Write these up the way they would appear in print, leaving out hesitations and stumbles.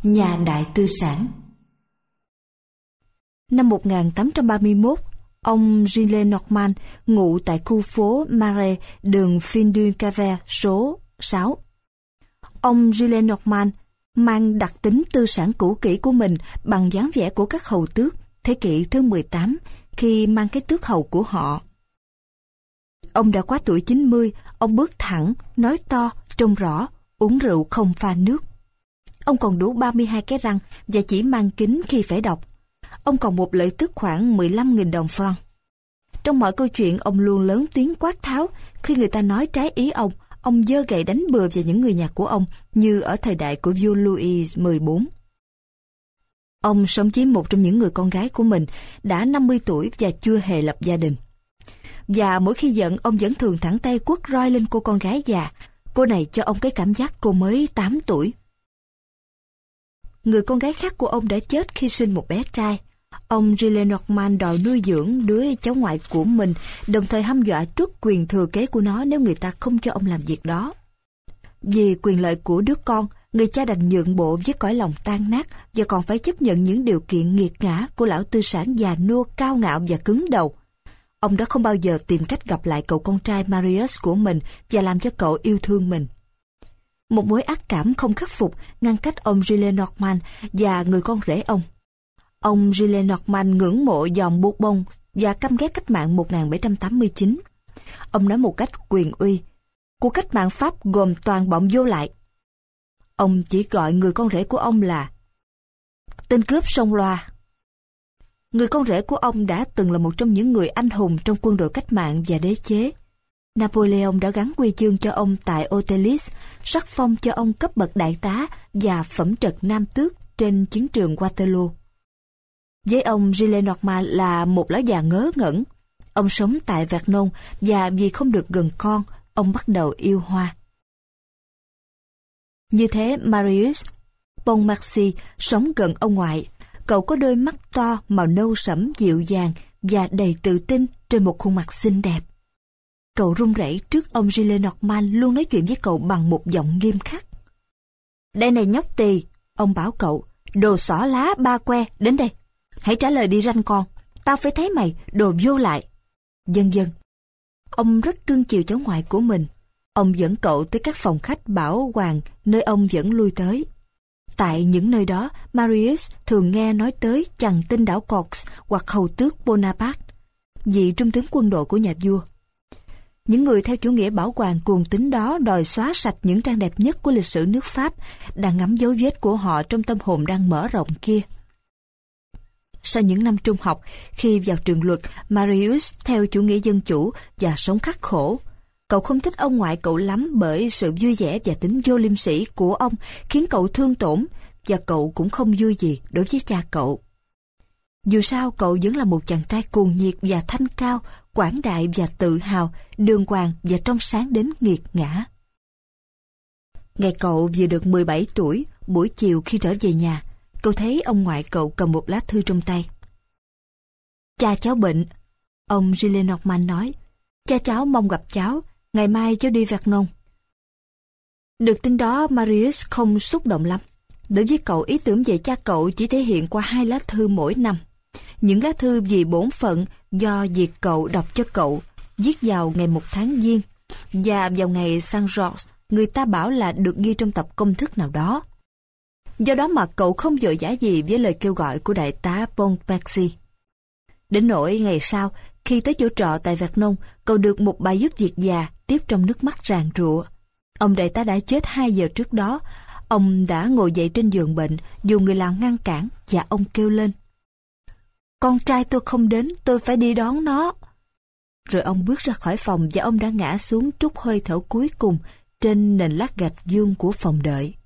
nhà đại tư sản. Năm 1831, ông Gilles Norman ngụ tại khu phố Marais, đường Fin du Calvaire số 6. Ông Gilles Norman mang đặc tính tư sản cũ kỹ của mình bằng dáng vẻ của các hầu tước thế kỷ thứ 18 khi mang cái tước hầu của họ. Ông đã quá tuổi 90, ông bước thẳng, nói to, trông rõ, uống rượu không pha nước. Ông còn đủ 32 cái răng và chỉ mang kính khi phải đọc. Ông còn một lợi tức khoảng 15.000 đồng franc. Trong mọi câu chuyện, ông luôn lớn tiếng quát tháo. Khi người ta nói trái ý ông giơ gậy đánh bừa vào những người nhà của ông, như ở thời đại của vua Louis XIV. Ông sống với một trong những người con gái của mình, đã 50 tuổi và chưa hề lập gia đình. Và mỗi khi giận, ông vẫn thường thẳng tay quất roi lên cô con gái già. Cô này cho ông cái cảm giác cô mới 8 tuổi. Người con gái khác của ông đã chết khi sinh một bé trai. Ông Gilles Norman đòi nuôi dưỡng đứa cháu ngoại của mình, đồng thời hăm dọa truất quyền thừa kế của nó nếu người ta không cho ông làm việc đó. Vì quyền lợi của đứa con, người cha đành nhượng bộ với cõi lòng tan nát và còn phải chấp nhận những điều kiện nghiệt ngã của lão tư sản già nua, cao ngạo và cứng đầu. Ông đã không bao giờ tìm cách gặp lại cậu con trai Marius của mình và làm cho cậu yêu thương mình. Một mối ác cảm không khắc phục ngăn cách ông Gilles Norman và người con rể ông. Ông Gilles Norman ngưỡng mộ dòng Bourbon và căm ghét cách mạng 1789. Ông nói một cách quyền uy, cuộc cách mạng Pháp gồm toàn bọn vô lại. Ông chỉ gọi người con rể của ông là tên cướp sông loa. Người con rể của ông đã từng là một trong những người anh hùng trong quân đội cách mạng và đế chế. Napoleon đã gắn huy chương cho ông tại Austerlitz, sắc phong cho ông cấp bậc đại tá và phẩm trật nam tước trên chiến trường Waterloo. Với ông, Gilles Norman là một lão già ngớ ngẩn. Ông sống tại Vernon và vì không được gần con, ông bắt đầu yêu hoa. Như thế, Marius Pontmercy sống gần ông ngoại. Cậu có đôi mắt to, màu nâu sẫm dịu dàng và đầy tự tin trên một khuôn mặt xinh đẹp. Cậu run rẩy trước ông Gilles Norman luôn nói chuyện với cậu bằng một giọng nghiêm khắc. Đây này nhóc tỳ, ông bảo cậu, đồ xỏ lá ba que, đến đây. Hãy trả lời đi ranh con, tao phải thấy mày, đồ vô lại. Vâng vâng. Ông rất cưng chiều cháu ngoại của mình. Ông dẫn cậu tới các phòng khách bảo hoàng nơi ông vẫn lui tới. Tại những nơi đó, Marius thường nghe nói tới chằng tinh đảo Corse hoặc hầu tước Bonaparte, vị trung tướng quân đội của nhà vua. Những người theo chủ nghĩa bảo hoàng cuồng tín đó đòi xóa sạch những trang đẹp nhất của lịch sử nước Pháp, đang ngắm dấu vết của họ trong tâm hồn đang mở rộng kia. Sau những năm trung học, khi vào trường luật, Marius theo chủ nghĩa dân chủ và sống khắc khổ. Cậu không thích ông ngoại cậu lắm bởi sự vui vẻ và tính vô liêm sỉ của ông khiến cậu thương tổn, và cậu cũng không vui gì đối với cha cậu. Dù sao, cậu vẫn là một chàng trai cuồng nhiệt và thanh cao, quảng đại và tự hào, đường hoàng và trong sáng đến nghiệt ngã. Ngày cậu vừa được 17 tuổi, buổi chiều khi trở về nhà, cậu thấy ông ngoại cậu cầm một lá thư trong tay. Cha cháu bệnh, ông Gilles Norman nói. Cha cháu mong gặp cháu, ngày mai cháu đi Vernon. Được tin đó, Marius không xúc động lắm. Đối với cậu, ý tưởng về cha cậu chỉ thể hiện qua 2 lá thư mỗi năm. Những lá thư vì bổn phận do việc cậu đọc cho cậu, viết vào ngày 1 tháng Giêng, và vào ngày Saint Georges, người ta bảo là được ghi trong tập công thức nào đó. Do đó mà cậu không vội vã gì với lời kêu gọi của đại tá Pontmercy. Đến nỗi ngày sau, khi tới chỗ trọ tại Vernon, cậu được một bà giúp việc già tiếp trong nước mắt ràn rụa. Ông đại tá đã chết 2 giờ trước đó. Ông đã ngồi dậy trên giường bệnh, dù người làm ngăn cản, và ông kêu lên. Con trai tôi không đến, tôi phải đi đón nó. Rồi ông bước ra khỏi phòng và ông đã ngã xuống trút hơi thở cuối cùng trên nền lát gạch vuông của phòng đợi.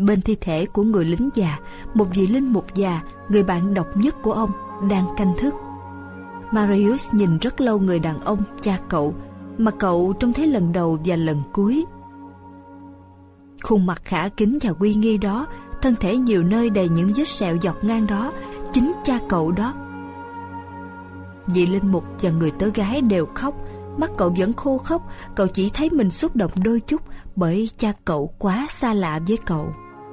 bên thi thể của người lính già, một vị linh mục già, người bạn độc nhất của ông, đang canh thức. Marius nhìn rất lâu người đàn ông, cha cậu, mà cậu trông thấy lần đầu và lần cuối. Khuôn mặt khả kính và uy nghi đó, thân thể nhiều nơi đầy những vết sẹo dọc ngang đó, chính cha cậu đó. Vị linh mục và người tớ gái đều khóc, mắt cậu vẫn khô khóc, cậu chỉ thấy mình xúc động đôi chút bởi cha cậu quá xa lạ với cậu.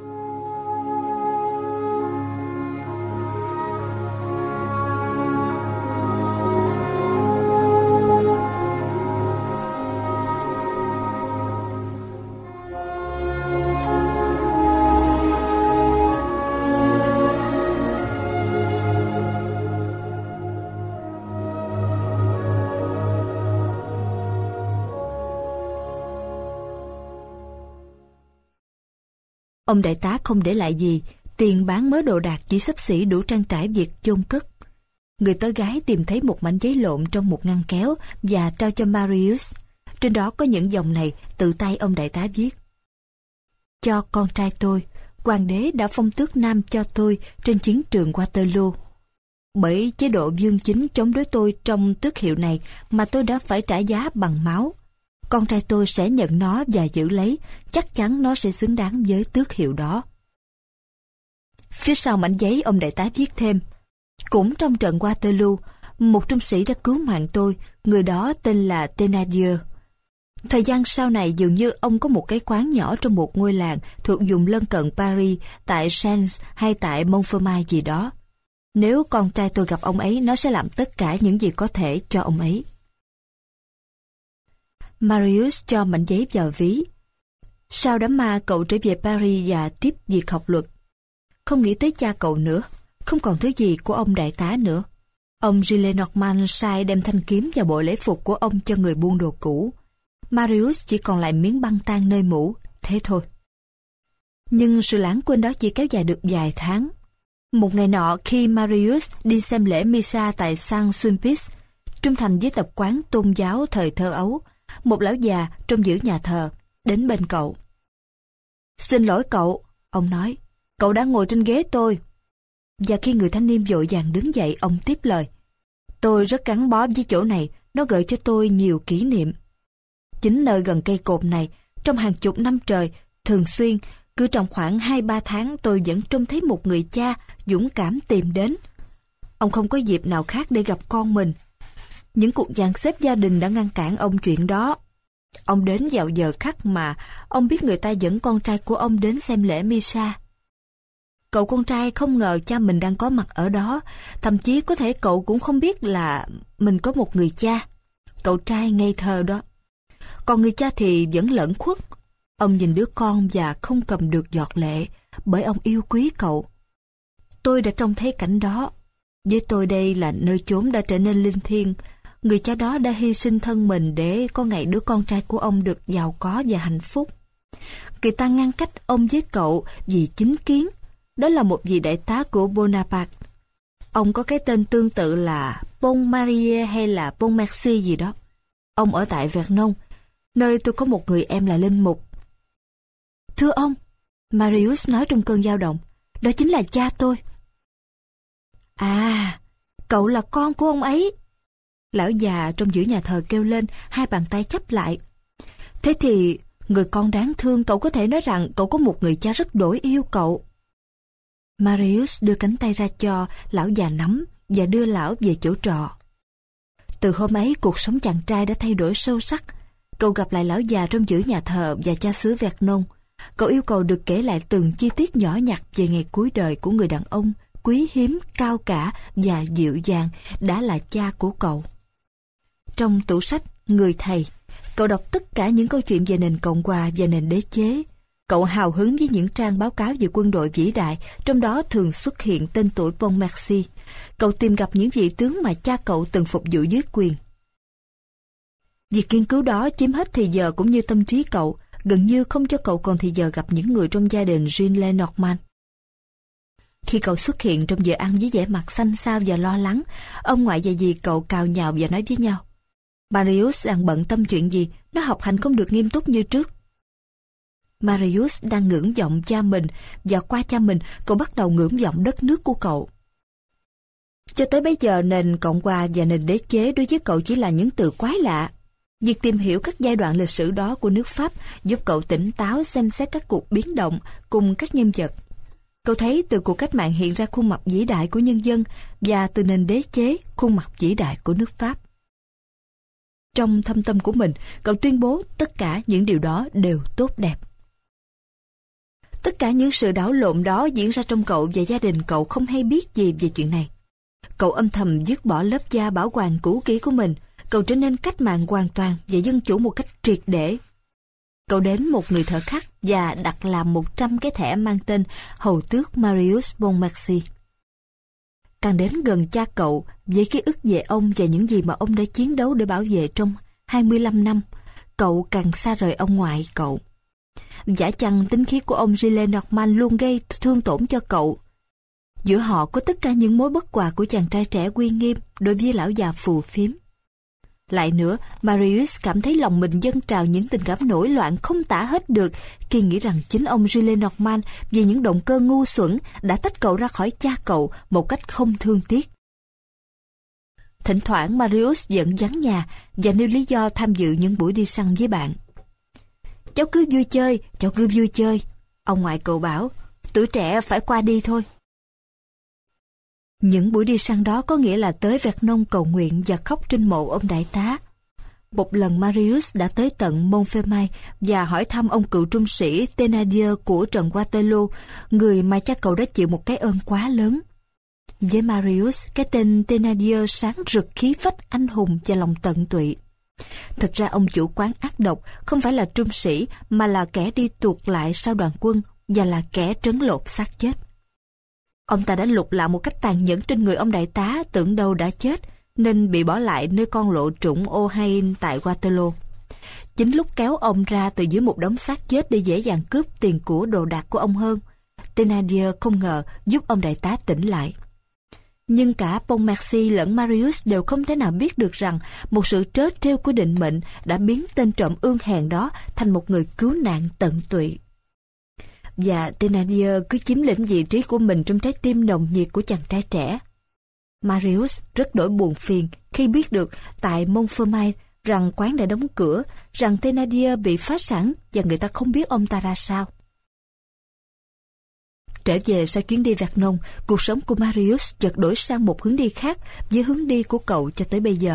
Ông đại tá không để lại gì, tiền bán mớ đồ đạc chỉ xấp xỉ đủ trang trải việc chôn cất. Người tớ gái tìm thấy một mảnh giấy lộn trong một ngăn kéo và trao cho Marius. Trên đó có những dòng này tự tay ông đại tá viết: Cho con trai tôi, hoàng đế đã phong tước Nam cho tôi trên chiến trường Waterloo. Bởi chế độ vương chính chống đối tôi trong tước hiệu này mà tôi đã phải trả giá bằng máu. Con trai tôi sẽ nhận nó và giữ lấy, chắc chắn nó sẽ xứng đáng với tước hiệu đó. Phía sau mảnh giấy ông đại tá viết thêm: Cũng trong trận Waterloo, một trung sĩ đã cứu mạng tôi, người đó tên là Thénardier. Thời gian sau này dường như ông có một cái quán nhỏ trong một ngôi làng thuộc vùng lân cận Paris, tại Sens hay tại Montfermeil gì đó. Nếu con trai tôi gặp ông ấy, nó sẽ làm tất cả những gì có thể cho ông ấy. Marius cho mảnh giấy vào ví. Sau đám ma, cậu trở về Paris và tiếp việc học luật. Không nghĩ tới cha cậu nữa, không còn thứ gì của ông đại tá nữa. Ông Gillenormand sai đem thanh kiếm và bộ lễ phục của ông cho người buôn đồ cũ. Marius chỉ còn lại miếng băng tan nơi mũ, thế thôi. Nhưng sự lãng quên đó chỉ kéo dài được vài tháng. Một ngày nọ, khi Marius đi xem lễ Misa tại Saint-Sulpice, trung thành với tập quán tôn giáo thời thơ ấu, một lão già trông giữ nhà thờ đến bên cậu. Xin lỗi cậu, ông nói, cậu đã ngồi trên ghế tôi. Và khi người thanh niên vội vàng đứng dậy, ông tiếp lời: Tôi rất gắn bó với chỗ này, nó gợi cho tôi nhiều kỷ niệm. Chính nơi gần cây cột này, trong hàng chục năm trời, thường xuyên, cứ trong khoảng 2-3 tháng tôi vẫn trông thấy một người cha dũng cảm tìm đến. Ông không có dịp nào khác để gặp con mình. Những cuộc dàn xếp gia đình đã ngăn cản ông chuyện đó. Ông đến vào giờ khắc mà ông biết người ta dẫn con trai của ông đến xem lễ Misa. Cậu con trai không ngờ cha mình đang có mặt ở đó, thậm chí có thể cậu cũng không biết là mình có một người cha. Cậu trai ngây thơ đó. Còn người cha thì vẫn lẩn khuất. Ông nhìn đứa con và không cầm được giọt lệ, bởi ông yêu quý cậu. Tôi đã trông thấy cảnh đó. Với tôi đây là nơi chốn đã trở nên linh thiêng. Người cha đó đã hy sinh thân mình để có ngày đứa con trai của ông được giàu có và hạnh phúc. Người ta ngăn cách ông với cậu vì chính kiến. Đó là một vị đại tá của Bonaparte. Ông có cái tên tương tự là Pontmarie hay là Pontmercy gì đó. Ông ở tại Vernon, nơi tôi có một người em là linh mục. Thưa ông, Marius nói trong cơn dao động, đó chính là cha tôi. À, cậu là con của ông ấy. Lão già trong giữa nhà thờ kêu lên, hai bàn tay chắp lại. Thế thì, người con đáng thương, cậu có thể nói rằng cậu có một người cha rất đổi yêu cậu. Marius đưa cánh tay ra cho lão già nắm và đưa lão về chỗ trọ. Từ hôm ấy, cuộc sống chàng trai đã thay đổi sâu sắc. Cậu gặp lại lão già trong giữa nhà thờ và cha xứ Vernon. Cậu yêu cầu được kể lại từng chi tiết nhỏ nhặt về ngày cuối đời của người đàn ông quý hiếm, cao cả và dịu dàng đã là cha của cậu. Trong tủ sách Người Thầy, cậu đọc tất cả những câu chuyện về nền Cộng hòa và nền đế chế. Cậu hào hứng với những trang báo cáo về quân đội vĩ đại, trong đó thường xuất hiện tên tuổi Pontmercy. Cậu tìm gặp những vị tướng mà cha cậu từng phục vụ dưới quyền. Việc nghiên cứu đó chiếm hết thời giờ cũng như tâm trí cậu, gần như không cho cậu còn thời giờ gặp những người trong gia đình Gillenormand. Khi cậu xuất hiện trong giờ ăn với vẻ mặt xanh xao và lo lắng, ông ngoại và dì cậu cào nhào và nói với nhau: Marius đang bận tâm chuyện gì, nó học hành không được nghiêm túc như trước. Marius đang ngưỡng vọng cha mình, và qua cha mình, cậu bắt đầu ngưỡng vọng đất nước của cậu. Cho tới bây giờ, nền Cộng hòa và nền đế chế đối với cậu chỉ là những từ quái lạ. Việc tìm hiểu các giai đoạn lịch sử đó của nước Pháp giúp cậu tỉnh táo xem xét các cuộc biến động cùng các nhân vật. Cậu thấy từ cuộc cách mạng hiện ra khuôn mặt vĩ đại của nhân dân, và từ nền đế chế khuôn mặt vĩ đại của nước Pháp. Trong thâm tâm của mình, cậu tuyên bố tất cả những điều đó đều tốt đẹp. Tất cả những sự đảo lộn đó diễn ra trong cậu, và gia đình cậu không hay biết gì về chuyện này. Cậu âm thầm dứt bỏ lớp da bảo hoàng cũ kỹ của mình. Cậu trở nên cách mạng hoàn toàn và dân chủ một cách triệt để. Cậu đến một người thợ khắc và đặt làm 100 cái thẻ mang tên Hầu tước Marius Pontmercy. Càng đến gần cha cậu, với ký ức về ông và những gì mà ông đã chiến đấu để bảo vệ trong 25 năm, cậu càng xa rời ông ngoại cậu. Giả chăng tính khí của ông Gilles Normand luôn gây thương tổn cho cậu. Giữa họ có tất cả những mối bất hòa của chàng trai trẻ uy nghiêm đối với lão già phù phiếm. Lại nữa, Marius cảm thấy lòng mình dâng trào những tình cảm nổi loạn không tả hết được khi nghĩ rằng chính ông Gilles Normand vì những động cơ ngu xuẩn đã tách cậu ra khỏi cha cậu một cách không thương tiếc. Thỉnh thoảng Marius vẫn vắng nhà và nêu lý do tham dự những buổi đi săn với bạn. Cháu cứ vui chơi, ông ngoại cậu bảo, tuổi trẻ phải qua đi thôi. Những buổi đi săn đó có nghĩa là tới Vernon cầu nguyện và khóc trên mộ ông đại tá. Một lần Marius đã tới tận Montfermeil và hỏi thăm ông cựu trung sĩ Thénardier của trận Waterloo, người mà cha cậu đã chịu một cái ơn quá lớn. Với Marius, cái tên Thénardier sáng rực khí phách anh hùng và lòng tận tụy. Thực ra ông chủ quán ác độc không phải là trung sĩ mà là kẻ đi tuột lại sau đoàn quân và là kẻ trấn lột xác chết. Ông ta đã lục lạo một cách tàn nhẫn trên người ông đại tá tưởng đâu đã chết, nên bị bỏ lại nơi con lộ trũng Ohain tại Waterloo. Chính lúc kéo ông ra từ dưới một đống xác chết để dễ dàng cướp tiền của đồ đạc của ông hơn, Thénardier không ngờ giúp ông đại tá tỉnh lại. Nhưng cả Pontmercy lẫn Marius đều không thể nào biết được rằng một sự trớ trêu của định mệnh đã biến tên trộm ương hèn đó thành một người cứu nạn tận tụy. Và Thénardier cứ chiếm lĩnh vị trí của mình trong trái tim nồng nhiệt của chàng trai trẻ. Marius rất đổi buồn phiền khi biết được tại Montfermeil rằng quán đã đóng cửa, rằng Thénardier bị phá sản và người ta không biết ông ta ra sao. Trở về sau chuyến đi Vernon, cuộc sống của Marius chợt đổi sang một hướng đi khác với hướng đi của cậu cho tới bây giờ.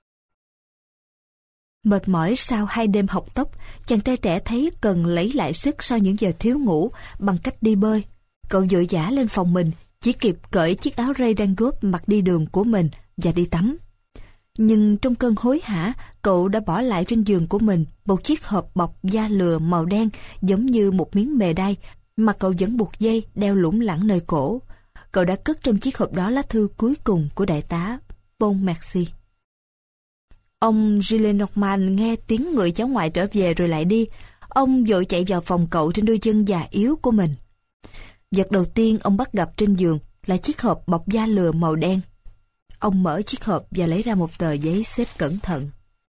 Mệt mỏi sau 2 đêm học tóc, chàng trai trẻ thấy cần lấy lại sức sau những giờ thiếu ngủ bằng cách đi bơi. Cậu vội vã lên phòng mình, chỉ kịp cởi chiếc áo ray Dangot mặc đi đường của mình và đi tắm. Nhưng trong cơn hối hả, cậu đã bỏ lại trên giường của mình một chiếc hộp bọc da lừa màu đen giống như một miếng mề đay mà cậu vẫn buộc dây đeo lủng lẳng nơi cổ. Cậu đã cất trong chiếc hộp đó lá thư cuối cùng của đại tá Pontmercy. Ông Gilles Normand nghe tiếng người cháu ngoại trở về rồi lại đi. Ông vội chạy vào phòng cậu trên đôi chân già yếu của mình. Vật đầu tiên ông bắt gặp trên giường là chiếc hộp bọc da lừa màu đen. Ông mở chiếc hộp và lấy ra một tờ giấy xếp cẩn thận.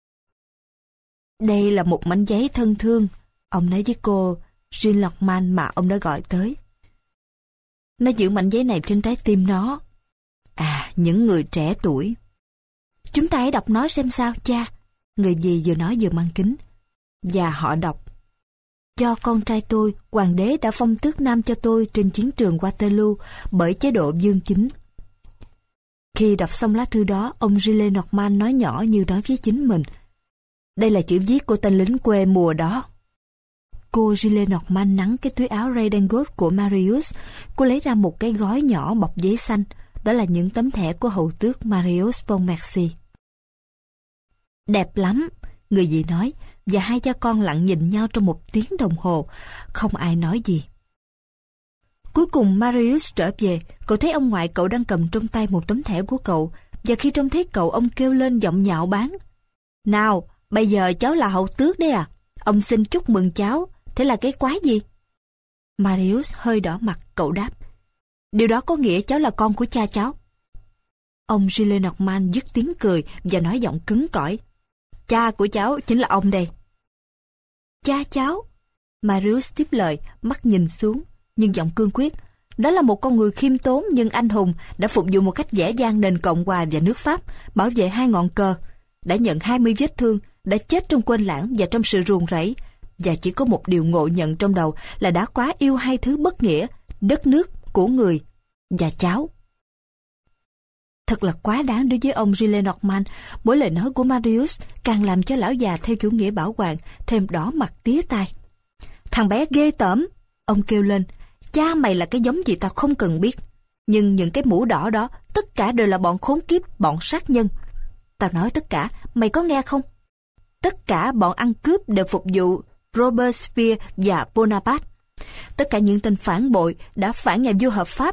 Đây là một mảnh giấy thân thương, ông nói với cô Gilles Normand mà ông đã gọi tới. Nó giữ mảnh giấy này trên trái tim nó. À, những người trẻ tuổi. Chúng ta hãy đọc nó xem sao, cha. Người dì vừa nói vừa mang kính. Và họ đọc. Cho con trai tôi, hoàng đế đã phong tước nam cho tôi trên chiến trường Waterloo bởi chế độ dương chính. Khi đọc xong lá thư đó, ông Gilles Normand nói nhỏ như nói với chính mình. Đây là chữ viết của tên lính quê mùa đó. Cô Gilles Normand nắn cái túi áo ray Dangot của Marius. Cô lấy ra một cái gói nhỏ bọc giấy xanh. Đó là những tấm thẻ của hầu tước Marius Pontmercy. Đẹp lắm, người dì nói, và hai cha con lặng nhìn nhau trong 1 tiếng đồng hồ, không ai nói gì. Cuối cùng Marius trở về, cậu thấy ông ngoại cậu đang cầm trong tay một tấm thẻ của cậu, và khi trông thấy cậu, ông kêu lên giọng nhạo báng. Nào, bây giờ cháu là hầu tước đấy à? Ông xin chúc mừng cháu, thế là cái quái gì? Marius hơi đỏ mặt, cậu đáp. Điều đó có nghĩa cháu là con của cha cháu. Ông Gilles Normand dứt tiếng cười và nói giọng cứng cỏi. Cha của cháu chính là ông đây. Cha cháu? Marius tiếp lời, mắt nhìn xuống, nhưng giọng cương quyết. Đó là một con người khiêm tốn nhưng anh hùng, đã phục vụ một cách dễ dàng nền Cộng hòa và nước Pháp, bảo vệ 2 ngọn cờ, đã nhận 20 vết thương, đã chết trong quên lãng và trong sự ruồng rẫy, và chỉ có một điều ngộ nhận trong đầu là đã quá yêu 2 thứ bất nghĩa, đất nước của người và cháu. Thật là quá đáng đối với ông Gillenormand. Mỗi lời nói của Marius càng làm cho lão già theo chủ nghĩa bảo quản thêm đỏ mặt tía tai. Thằng bé ghê tởm, ông kêu lên. Cha mày là cái giống gì tao không cần biết. Nhưng những cái mũ đỏ đó, tất cả đều là bọn khốn kiếp, bọn sát nhân. Tao nói tất cả, mày có nghe không? Tất cả bọn ăn cướp đều phục vụ Robespierre và Bonaparte. Tất cả những tên phản bội đã phản nhà vua hợp pháp.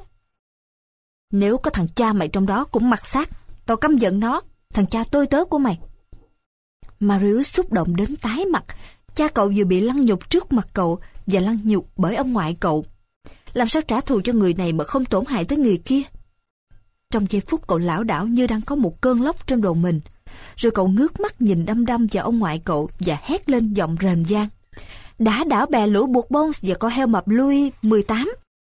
Nếu có thằng cha mày trong đó cũng mặc xác, tao căm giận nó, thằng cha tôi tớ của mày. Marius xúc động đến tái mặt. Cha cậu vừa bị lăng nhục trước mặt cậu và lăng nhục bởi ông ngoại cậu. Làm sao trả thù cho người này mà không tổn hại tới người kia? Trong giây phút cậu lảo đảo như đang có một cơn lốc trong đầu mình. Rồi cậu ngước mắt nhìn đăm đăm vào ông ngoại cậu và hét lên giọng rền vang. Đã đảo bè lũ Bourbon và con heo mập Louis XVIII.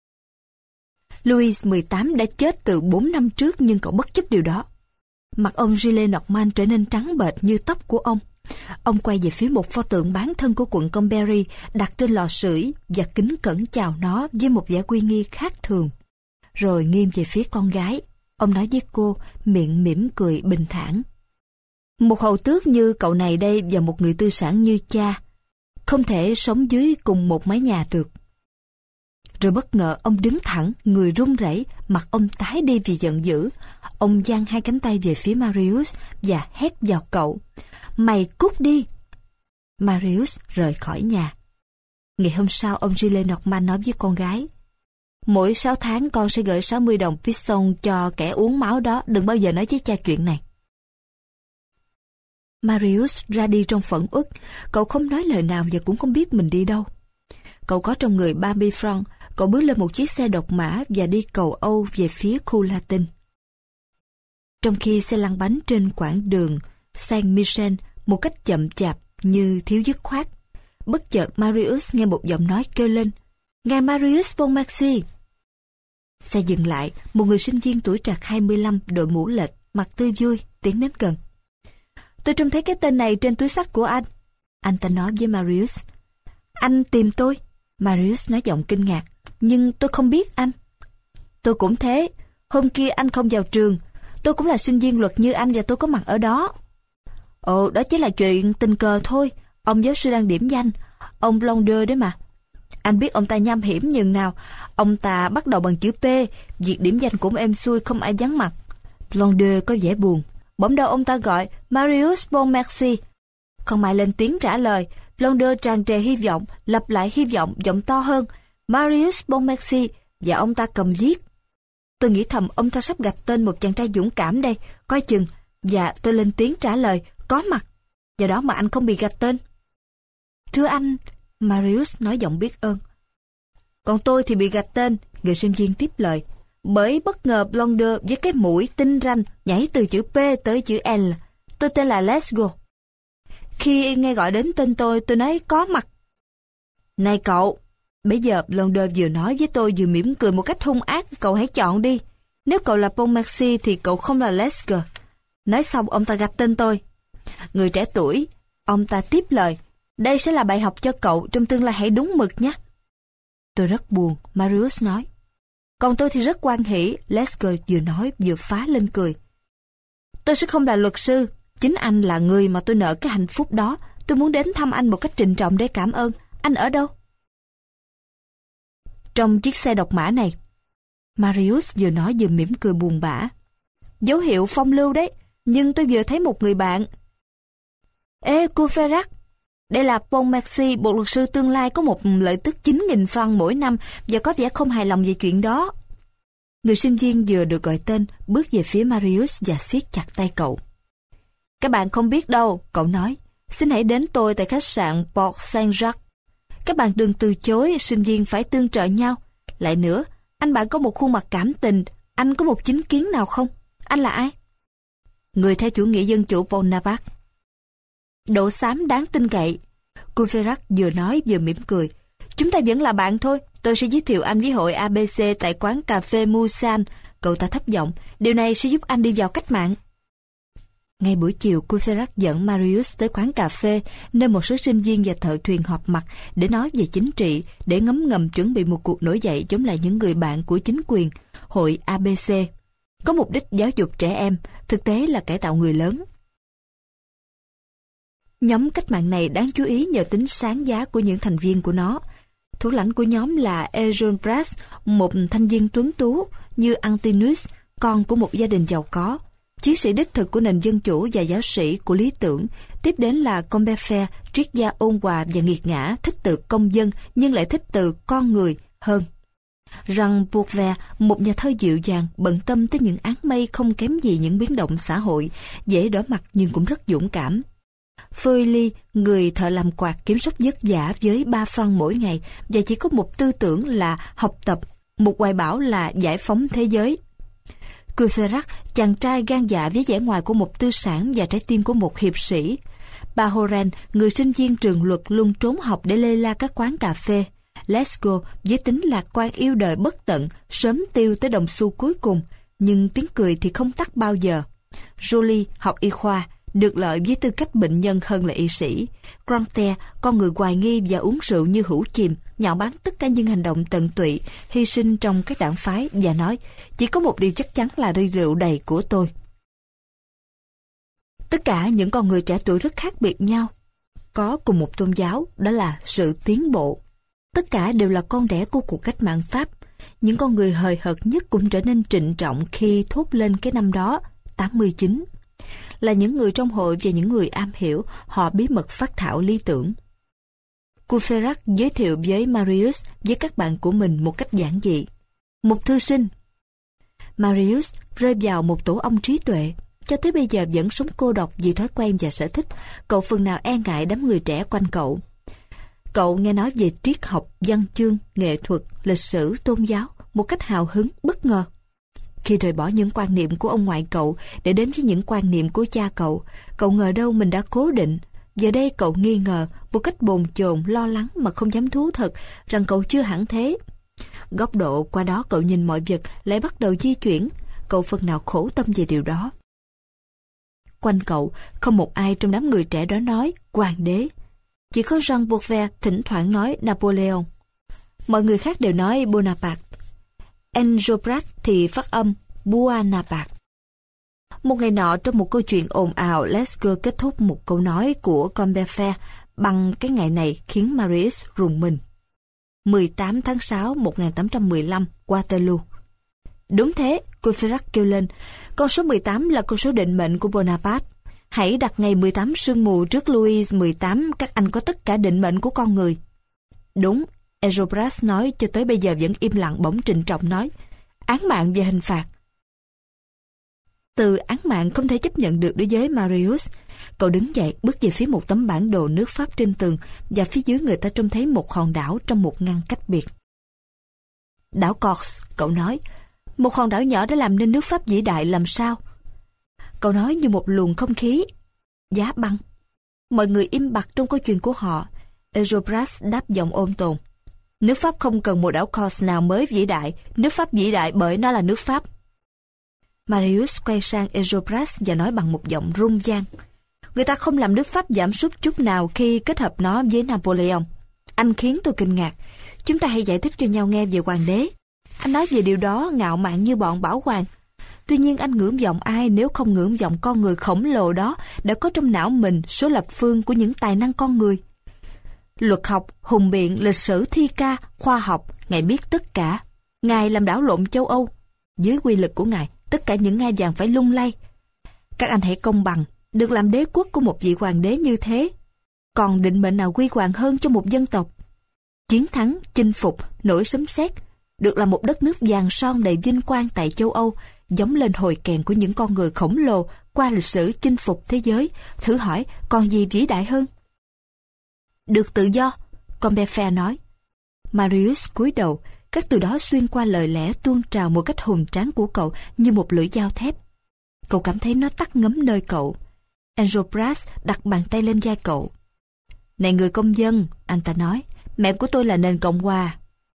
Louis XVIII đã chết từ 4 năm trước, nhưng cậu bất chấp điều đó. Mặt ông Gillenormand trở nên trắng bệch như tóc của ông. Ông quay về phía một pho tượng bán thân của quận Comberry đặt trên lò sưởi và kính cẩn chào nó với một vẻ uy nghi khác thường. Rồi nghiêng về phía con gái, ông nói với cô, miệng mỉm cười bình thản. Một hầu tước như cậu này đây và một người tư sản như cha không thể sống dưới cùng một mái nhà được. Rồi bất ngờ ông đứng thẳng, người run rẩy, mặt ông tái đi vì giận dữ. Ông giang 2 cánh tay về phía Marius và hét vào cậu. Mày cút đi! Marius rời khỏi nhà. Ngày hôm sau, ông Gillenormand nói với con gái. Mỗi 6 tháng con sẽ gửi 60 đồng piston cho kẻ uống máu đó, đừng bao giờ nói với cha chuyện này. Marius ra đi trong phẫn uất. Cậu không nói lời nào và cũng không biết mình đi đâu. Cậu có trong người 30 franc. Cậu bước lên một chiếc xe độc mã và đi cầu Âu về phía khu Latin. Trong khi xe lăn bánh trên quãng đường Saint-Michel một cách chậm chạp như thiếu dứt khoát, bất chợt Marius nghe một giọng nói kêu lên. Ngài Marius Pontmercy! Xe dừng lại, một người sinh viên tuổi trạc 25 đội mũ lệch, mặt tươi vui, tiến đến gần. Tôi trông thấy cái tên này trên túi xách của anh ta nói với Marius. Anh tìm tôi? Marius nói giọng kinh ngạc. Nhưng tôi không biết anh. Tôi cũng thế. Hôm kia anh không vào trường. Tôi cũng là sinh viên luật như anh và tôi có mặt ở đó. Ồ, đó chỉ là chuyện tình cờ thôi. Ông giáo sư đang điểm danh. Ông Blondieu đấy mà. Anh biết ông ta nham hiểm nhường nào. Ông ta bắt đầu bằng chữ P. Việc điểm danh cũng êm xuôi, không ai vắng mặt. Blondieu có vẻ buồn. Bỗng đâu ông ta gọi Marius Pontmercy. Không ai lên tiếng trả lời. Blondieu tràn trề hy vọng, lặp lại hy vọng, giọng to hơn. Marius Pontmercy, và ông ta cầm viết. Tôi nghĩ thầm ông ta sắp gạch tên một chàng trai dũng cảm đây, coi chừng. Và tôi lên tiếng trả lời, có mặt. Do đó mà anh không bị gạch tên. Thưa anh, Marius nói giọng biết ơn. Còn tôi thì bị gạch tên, người sinh viên tiếp lời. Bởi bất ngờ Blondieu với cái mũi tinh ranh nhảy từ chữ P tới chữ L. Tôi tên là Lesgo. Khi nghe gọi đến tên tôi nói có mặt. Này cậu! Bây giờ Blondieu vừa nói với tôi vừa mỉm cười một cách hung ác. Cậu hãy chọn đi. Nếu cậu là Pontmercy thì cậu không là Lesgo. Nói xong ông ta gạch tên tôi. Người trẻ tuổi, ông ta tiếp lời. Đây sẽ là bài học cho cậu, trong tương lai hãy đúng mực nhé. Tôi rất buồn, Marius nói. Còn tôi thì rất hoan hỉ, Lesgo vừa nói vừa phá lên cười. Tôi sẽ không là luật sư. Chính anh là người mà tôi nợ cái hạnh phúc đó. Tôi muốn đến thăm anh một cách trịnh trọng để cảm ơn. Anh ở đâu? Trong chiếc xe độc mã này. Marius vừa nói vừa mỉm cười buồn bã. Dấu hiệu phong lưu đấy. Nhưng tôi vừa thấy một người bạn. Ê, Courfeyrac. Đây là Pontmercy, bộ luật sư tương lai có một lợi tức 9.000 franc mỗi năm và có vẻ không hài lòng về chuyện đó. Người sinh viên vừa được gọi tên bước về phía Marius và siết chặt tay cậu. Các bạn không biết đâu, cậu nói. Xin hãy đến tôi tại khách sạn Port Saint-Jacques. Các bạn đừng từ chối, sinh viên phải tương trợ nhau. Lại nữa, anh bạn có một khuôn mặt cảm tình, anh có một chính kiến nào không? Anh là ai? Người theo chủ nghĩa dân chủ Bonaparte. Độ xám đáng tin cậy. Courfeyrac vừa nói vừa mỉm cười. Chúng ta vẫn là bạn thôi. Tôi sẽ giới thiệu anh với hội ABC tại quán cà phê Musan. Cậu ta thấp giọng. Điều này sẽ giúp anh đi vào cách mạng. Ngay buổi chiều, Courfeyrac dẫn Marius tới quán cà phê, nơi một số sinh viên và thợ thuyền họp mặt để nói về chính trị, để ngấm ngầm chuẩn bị một cuộc nổi dậy chống lại những người bạn của chính quyền, hội ABC. Có mục đích giáo dục trẻ em, thực tế là cải tạo người lớn. Nhóm cách mạng này đáng chú ý nhờ tính sáng giá của những thành viên của nó. Thủ lãnh của nhóm là Enjolras, một thanh viên tuấn tú như Antinous, con của một gia đình giàu có, chiến sĩ đích thực của nền dân chủ và giáo sĩ của lý tưởng. Tiếp đến là Combeferre, triết gia ôn hòa và nghiệt ngã, thích từ công dân nhưng lại thích từ con người hơn. Jean Bourvet, một nhà thơ dịu dàng, bận tâm tới những áng mây không kém gì những biến động xã hội, dễ đỏ mặt nhưng cũng rất dũng cảm. Feuilly, người thợ làm quạt kiếm sống vất vả với 3 franc mỗi ngày và chỉ có một tư tưởng là học tập, một hoài bão là giải phóng thế giới. Courfeyrac, chàng trai gan dạ với vẻ ngoài của một tư sản và trái tim của một hiệp sĩ. Bahoren, người sinh viên trường luật luôn trốn học để lê la các quán cà phê. Lescaut, với tính lạc quan yêu đời bất tận, sớm tiêu tới đồng xu cuối cùng, nhưng tiếng cười thì không tắt bao giờ. Joly, học y khoa, được lợi với tư cách bệnh nhân hơn là y sĩ. Grantaire, con người hoài nghi và uống rượu như hũ chìm, nhạo báng tất cả những hành động tận tụy, hy sinh trong các đảng phái và nói, chỉ có một điều chắc chắn là ly rượu đầy của tôi. Tất cả những con người trẻ tuổi rất khác biệt nhau, có cùng một tôn giáo, đó là sự tiến bộ. Tất cả đều là con đẻ của cuộc cách mạng Pháp. Những con người hời hợt nhất cũng trở nên trịnh trọng khi thốt lên cái năm đó, 89. Là những người trong hội và những người am hiểu, họ bí mật phát thảo lý tưởng. Courfeyrac giới thiệu với Marius với các bạn của mình một cách giản dị. Một thư sinh. Marius rơi vào một tổ ong trí tuệ, cho tới bây giờ vẫn sống cô độc vì thói quen và sở thích. Cậu phần nào e ngại đám người trẻ quanh cậu. Cậu nghe nói về triết học, văn chương, nghệ thuật, lịch sử, tôn giáo một cách hào hứng, bất ngờ. Khi rời bỏ những quan niệm của ông ngoại cậu để đến với những quan niệm của cha cậu, cậu ngờ đâu mình đã cố định. Giờ đây cậu nghi ngờ, một cách bồn chồn, lo lắng mà không dám thú thật, rằng cậu chưa hẳn thế. Góc độ qua đó cậu nhìn mọi vật lại bắt đầu di chuyển, cậu phần nào khổ tâm về điều đó. Quanh cậu, không một ai trong đám người trẻ đó nói hoàng đế. Chỉ có Jean Bourvet thỉnh thoảng nói Napoleon. Mọi người khác đều nói Bonaparte. Enjolras thì phát âm Buonaparte. Một ngày nọ, trong một câu chuyện ồn ào, Lescaut kết thúc một câu nói của Combeferre bằng cái ngày này khiến Marius rùng mình. 18 tháng 6 1815, Waterloo. Đúng thế, Courfeyrac kêu lên. Con số 18 là con số định mệnh của Bonaparte. Hãy đặt ngày 18 sương mù trước Louis 18, các anh có tất cả định mệnh của con người. Đúng, Enjolras nói, cho tới bây giờ vẫn im lặng, bỗng trịnh trọng nói. Án mạng và hình phạt. Từ án mạng không thể chấp nhận được đối với Marius. Cậu đứng dậy, bước về phía một tấm bản đồ nước Pháp trên tường, và phía dưới người ta trông thấy một hòn đảo trong một ngăn cách biệt. Đảo Corse, cậu nói. Một hòn đảo nhỏ đã làm nên nước Pháp vĩ đại làm sao? Cậu nói như một luồng không khí. Giá băng. Mọi người im bặt trong câu chuyện của họ. Enjolras đáp giọng ôn tồn. Nước Pháp không cần một đảo Corse nào mới vĩ đại. Nước Pháp vĩ đại bởi nó là nước Pháp. Marius quay sang Enjolras và nói bằng một giọng rung vang. Người ta không làm nước Pháp giảm sút chút nào khi kết hợp nó với Napoleon. Anh khiến tôi kinh ngạc. Chúng ta hãy giải thích cho nhau nghe về hoàng đế. Anh nói về điều đó ngạo mạn như bọn bảo hoàng. Tuy nhiên anh ngưỡng vọng ai nếu không ngưỡng vọng con người khổng lồ đó đã có trong não mình số lập phương của những tài năng con người. Luật học, hùng biện, lịch sử, thi ca, khoa học, Ngài biết tất cả. Ngài làm đảo lộn châu Âu. Dưới quy lực của Ngài, tất cả những ngai vàng phải lung lay. Các anh hãy công bằng, được làm đế quốc của một vị hoàng đế như thế. Còn định mệnh nào quy hoàng hơn cho một dân tộc? Chiến thắng, chinh phục, nổi sấm sét, được là một đất nước vàng son đầy vinh quang tại châu Âu, giống lên hồi kèn của những con người khổng lồ qua lịch sử chinh phục thế giới. Thử hỏi, còn gì vĩ đại hơn? Được tự do, Combeferre nói. Marius cúi đầu, các từ đó xuyên qua lời lẽ tuôn trào một cách hùng tráng của cậu như một lưỡi dao thép. Cậu cảm thấy nó tắc ngấm nơi cậu. Enjolras đặt bàn tay lên vai cậu. Này người công dân, anh ta nói, Mẹ của tôi là nền Cộng hòa.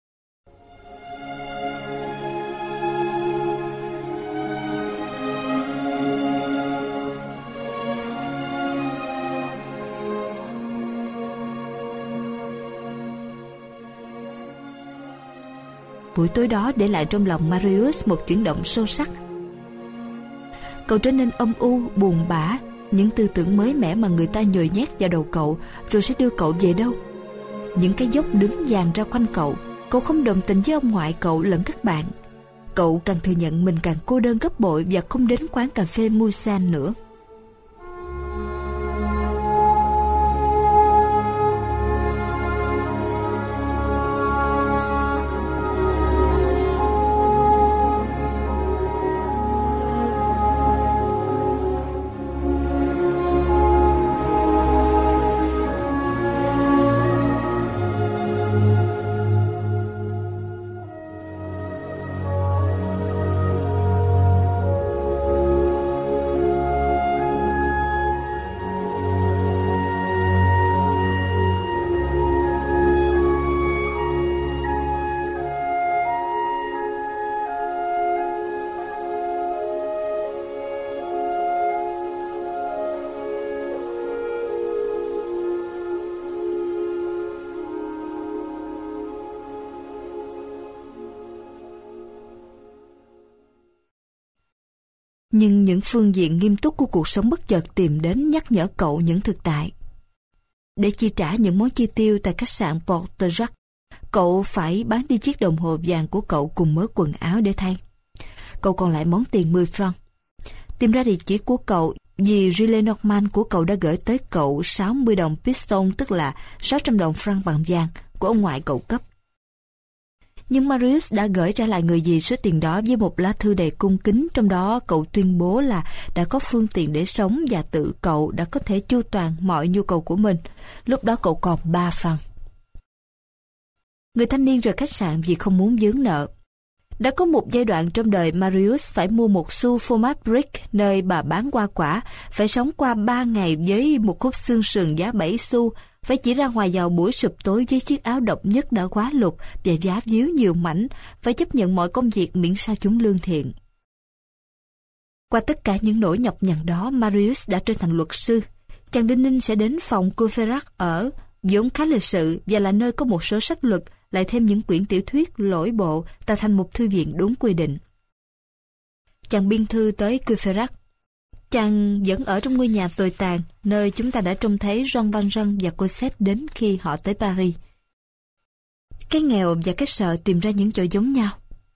Buổi tối đó để lại trong lòng Marius một chuyển động sâu sắc. Cậu trở nên âm u, buồn bã. Những tư tưởng mới mẻ mà người ta nhồi nhét vào đầu cậu rồi sẽ đưa cậu về đâu? Những cái dốc đứng dàn ra quanh cậu. Cậu không đồng tình với ông ngoại cậu lẫn các bạn. Cậu càng thừa nhận mình càng cô đơn gấp bội và không đến quán cà phê Musan nữa. Nhưng những phương diện nghiêm túc của cuộc sống bất chợt tìm đến nhắc nhở cậu những thực tại. Để chi trả những món chi tiêu tại khách sạn Porte Jacques, cậu phải bán đi chiếc đồng hồ vàng của cậu cùng mớ quần áo để thay. Cậu còn lại món tiền 10 franc. Tìm ra địa chỉ của cậu, dì Gilles Norman của cậu đã gửi tới cậu 60 đồng piston, tức là 600 đồng franc bằng vàng của ông ngoại cậu cấp. Nhưng Marius đã gửi trả lại người dì số tiền đó với một lá thư đầy cung kính, trong đó cậu tuyên bố là đã có phương tiện để sống và tự cậu đã có thể chu toàn mọi nhu cầu của mình. Lúc đó cậu còn 3 franc. Người thanh niên rời khách sạn vì không muốn vướng nợ. Đã có một giai đoạn trong đời Marius phải mua một xu fromage brick nơi bà bán hoa quả, phải sống qua 3 ngày với một khúc xương sườn giá 7 xu, phải chỉ ra ngoài vào buổi sụp tối với chiếc áo độc nhất đã quá lục và giá víu nhiều mảnh, phải chấp nhận mọi công việc miễn sao chúng lương thiện. Qua tất cả những nỗi nhọc nhằn đó, Marius đã trở thành luật sư. Chàng đinh ninh sẽ đến phòng Courfeyrac ở, vốn khá lịch sự và là nơi có một số sách luật, lại thêm những quyển tiểu thuyết lỗi bộ, tạo thành một thư viện đúng quy định. Chàng biên thư tới Courfeyrac. Chàng vẫn ở trong ngôi nhà tồi tàn, nơi chúng ta đã trông thấy Jean Valjean và Cosette đến khi họ tới Paris. Cái nghèo và cái sợ tìm ra những chỗ giống nhau.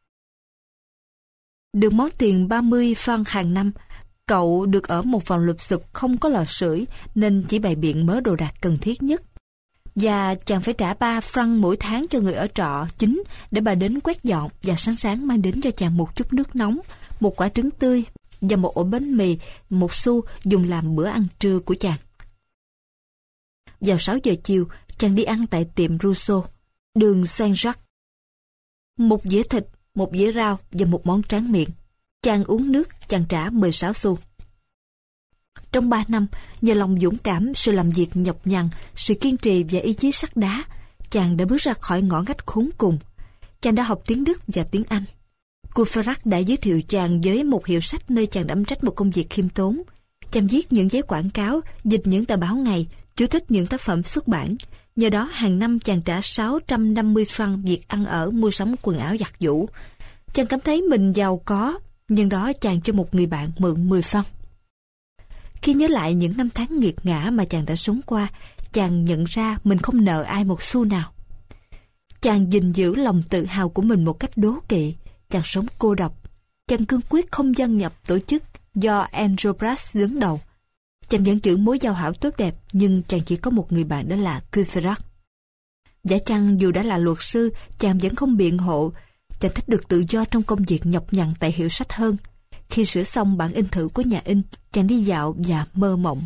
Được món tiền 30 franc hàng năm, cậu được ở một phòng lụp xụp không có lò sưởi nên chỉ bày biện mớ đồ đạc cần thiết nhất. Và chàng phải trả 3 franc mỗi tháng cho người ở trọ chính để bà đến quét dọn và sáng sáng mang đến cho chàng một chút nước nóng, một quả trứng tươi và một ổ bánh mì, 1 xu dùng làm bữa ăn trưa của chàng. Vào 6 giờ chiều, chàng đi ăn tại tiệm Rousseau, đường Saint-Jacques. Một dĩa thịt, một dĩa rau và một món tráng miệng. Chàng uống nước, chàng trả 16 xu. Trong 3 năm, nhờ lòng dũng cảm, sự làm việc nhọc nhằn, sự kiên trì và ý chí sắt đá, chàng đã bước ra khỏi ngõ ngách khốn cùng. Chàng đã học tiếng Đức và tiếng Anh. Courfeyrac đã giới thiệu chàng với một hiệu sách nơi chàng đảm trách một công việc khiêm tốn. Chàng viết những giấy quảng cáo, dịch những tờ báo ngày, chú thích những tác phẩm xuất bản. Nhờ đó hàng năm chàng trả 650 franc việc ăn ở, mua sắm quần áo giặt giũ. Chàng cảm thấy mình giàu có, nhưng đó chàng cho một người bạn mượn 10 franc. Khi nhớ lại những năm tháng nghiệt ngã mà chàng đã sống qua, chàng nhận ra mình không nợ ai một xu nào. Chàng gìn giữ lòng tự hào của mình một cách đố kỵ. Chàng sống cô độc. Chàng cương quyết không gia nhập tổ chức do Enjolras đứng đầu. Chàng vẫn giữ mối giao hảo tốt đẹp, nhưng chàng chỉ có một người bạn, đó là Courfeyrac. Giả chăng dù đã là luật sư, chàng vẫn không biện hộ. Chàng thích được tự do trong công việc nhọc nhằn tại hiệu sách hơn. Khi sửa xong bản in thử của nhà in, chàng đi dạo và mơ mộng.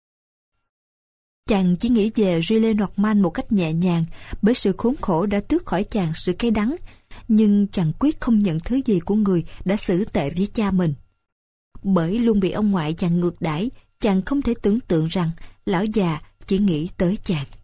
Chàng chỉ nghĩ về Gilles Norman một cách nhẹ nhàng, bởi sự khốn khổ đã tước khỏi chàng sự cay đắng, nhưng chàng quyết không nhận thứ gì của người đã xử tệ với cha mình. Bởi luôn bị ông ngoại chàng ngược đãi, chàng không thể tưởng tượng rằng lão già chỉ nghĩ tới chàng.